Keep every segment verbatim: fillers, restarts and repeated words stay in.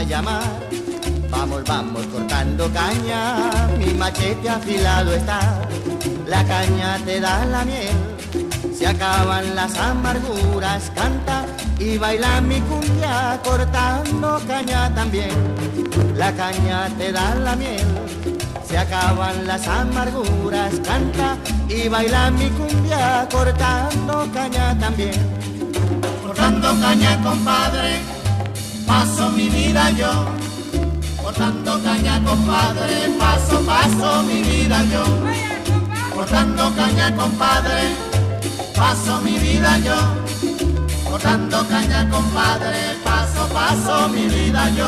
a llamar. Vamos, vamos cortando caña, mi machete afilado está. La caña te da la miel, se acaban las amarguras, canta y baila mi cumbia cortando caña también. La caña te da la miel, se acaban las amarguras, canta y baila mi cumbia cortando caña también. Cortando caña, compadre, paso mi vida yo. Cortando caña, compadre, paso, paso mi vida yo. Cortando caña, compadre, paso mi vida yo. Cortando caña, compadre, paso, paso mi vida yo.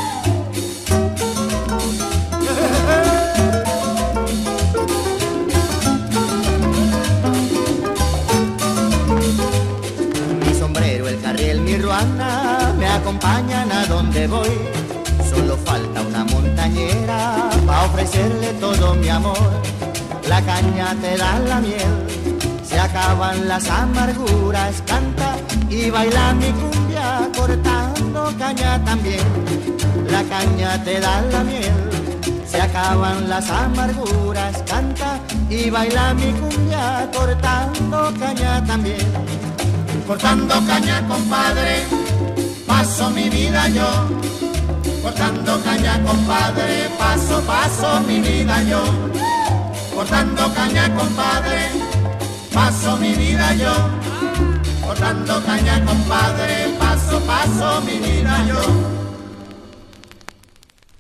Mi sombrero, el carriel, mi ruana me acompañan a donde voy. Solo falta una montañera pa' ofrecerle todo mi amor. La caña te da la miel, se acaban las amarguras, canta y baila mi cumbia cortando caña también. La caña te da la miel, se acaban las amarguras, canta y baila mi cumbia cortando caña también. Cortando caña, compadre, paso mi vida yo. Cortando caña, compadre, paso, paso mi vida yo. Cortando caña, compadre, paso mi vida yo. Cortando caña, compadre, paso, paso mi vida yo.